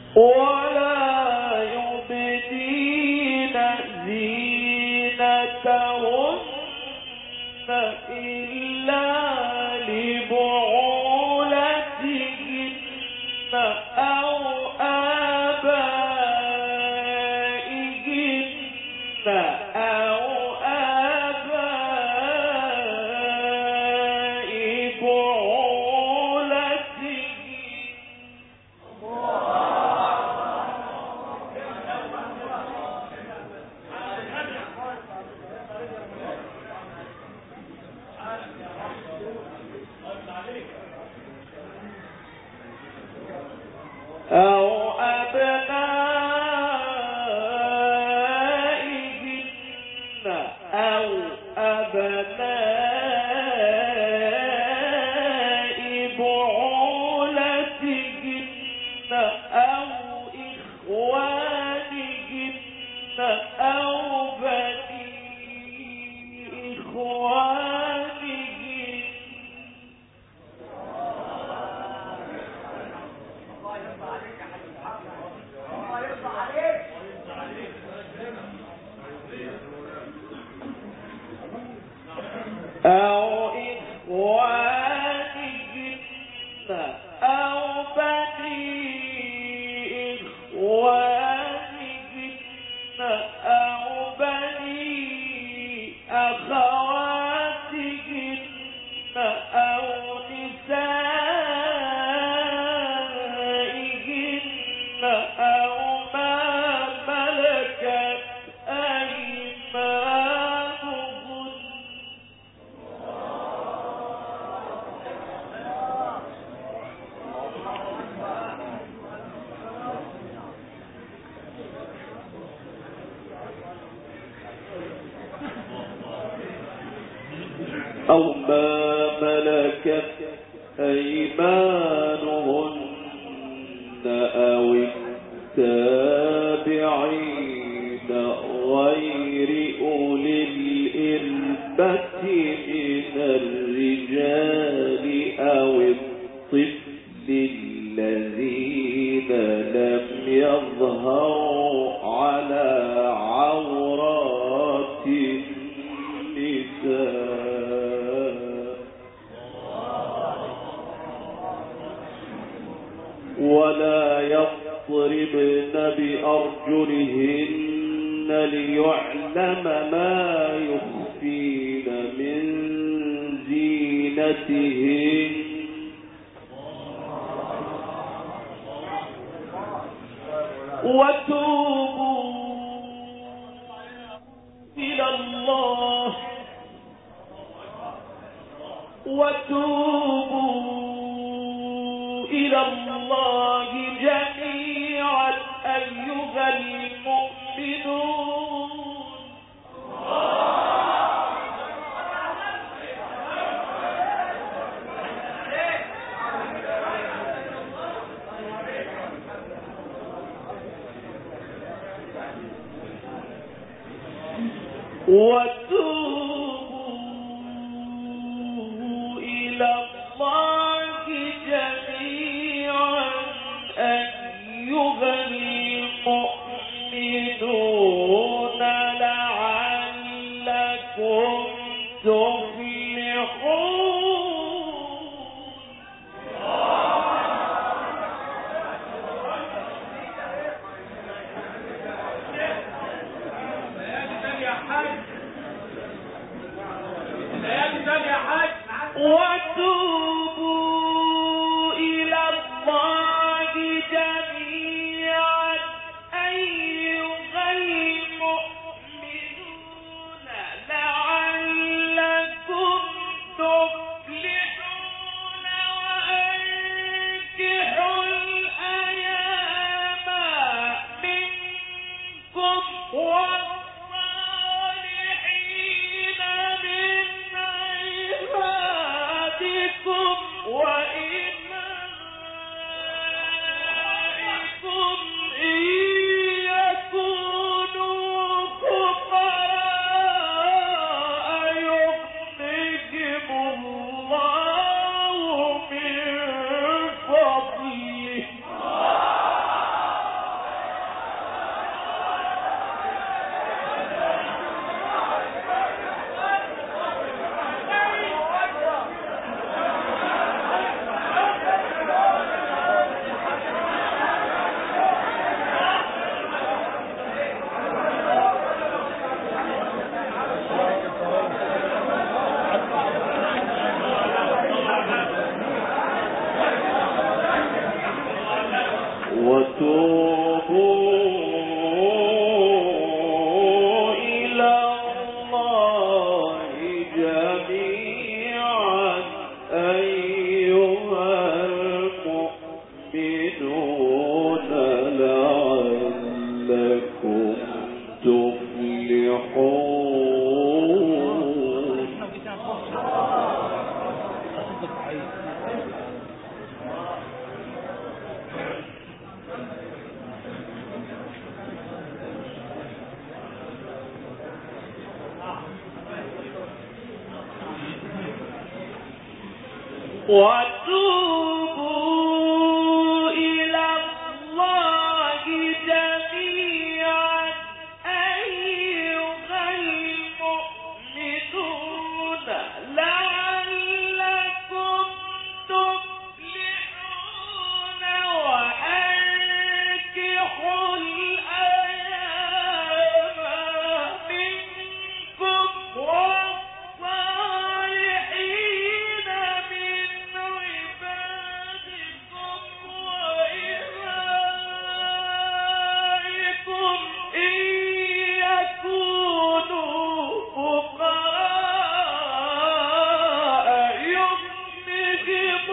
ولا يبدين زينتهن إلا لبعولتهن أو آبائهن أو آباء بعولتهن أو أبنائهن أو أبناء بعولتهن أو إخوانهن أو بني إخوانهن أو إخوانهن أو بني إخوانهن أو بني أخواتهن أو نسائهن أو ما ملكت أيمانهن أو ما ملكت أيمانهن أو التابعين غير أولي الإربة من الرجال أو الطفل الذين لم يظهروا على عورات النساء ولا يضربن بأرجلهن ليعلم ما يخفين من زينتهن وتوبوا إلى الله جميعا أيها المؤمنون وتوبوا إلى الله جميعا أيها المؤمنون لعلكم تفلحون وتوبوا إلى الله جميعا أيها المؤمنون لعلكم تفلحون وأنكحوا الأيام منكم والصالحين من عبادكم وتوبوا إلى الله جميعا أيها المؤمنون لعلكم تفلحون. وتوبوا إلى الله جميعا أيها المؤمنون لعلكم تفلحون وأنكحوا الأيام منكم والصالحين من عبادكم وإمائكم إن يكونوا فقراء يغنهم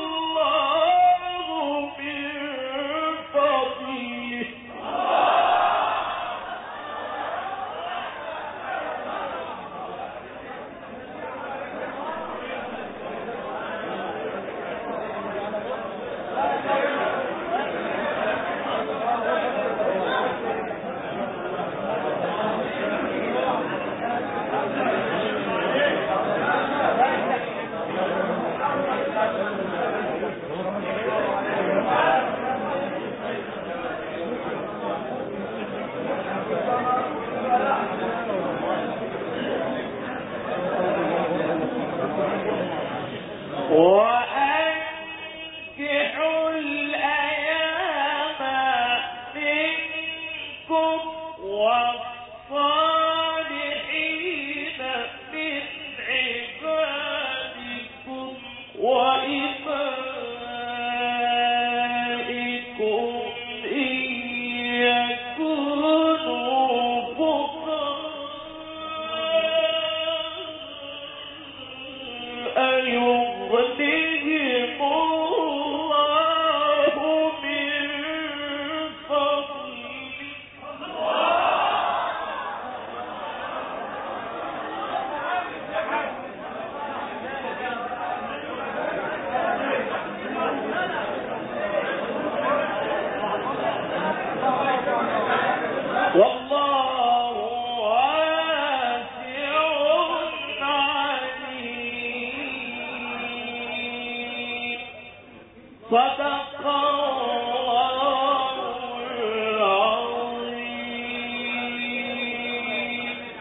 الله من فضله. وأنكحوا الأيام منكم والصالحين من عبادكم وإمائكم إن يكونوا فقراء يغنهم الله من فضله. والله واسع عليم. صدق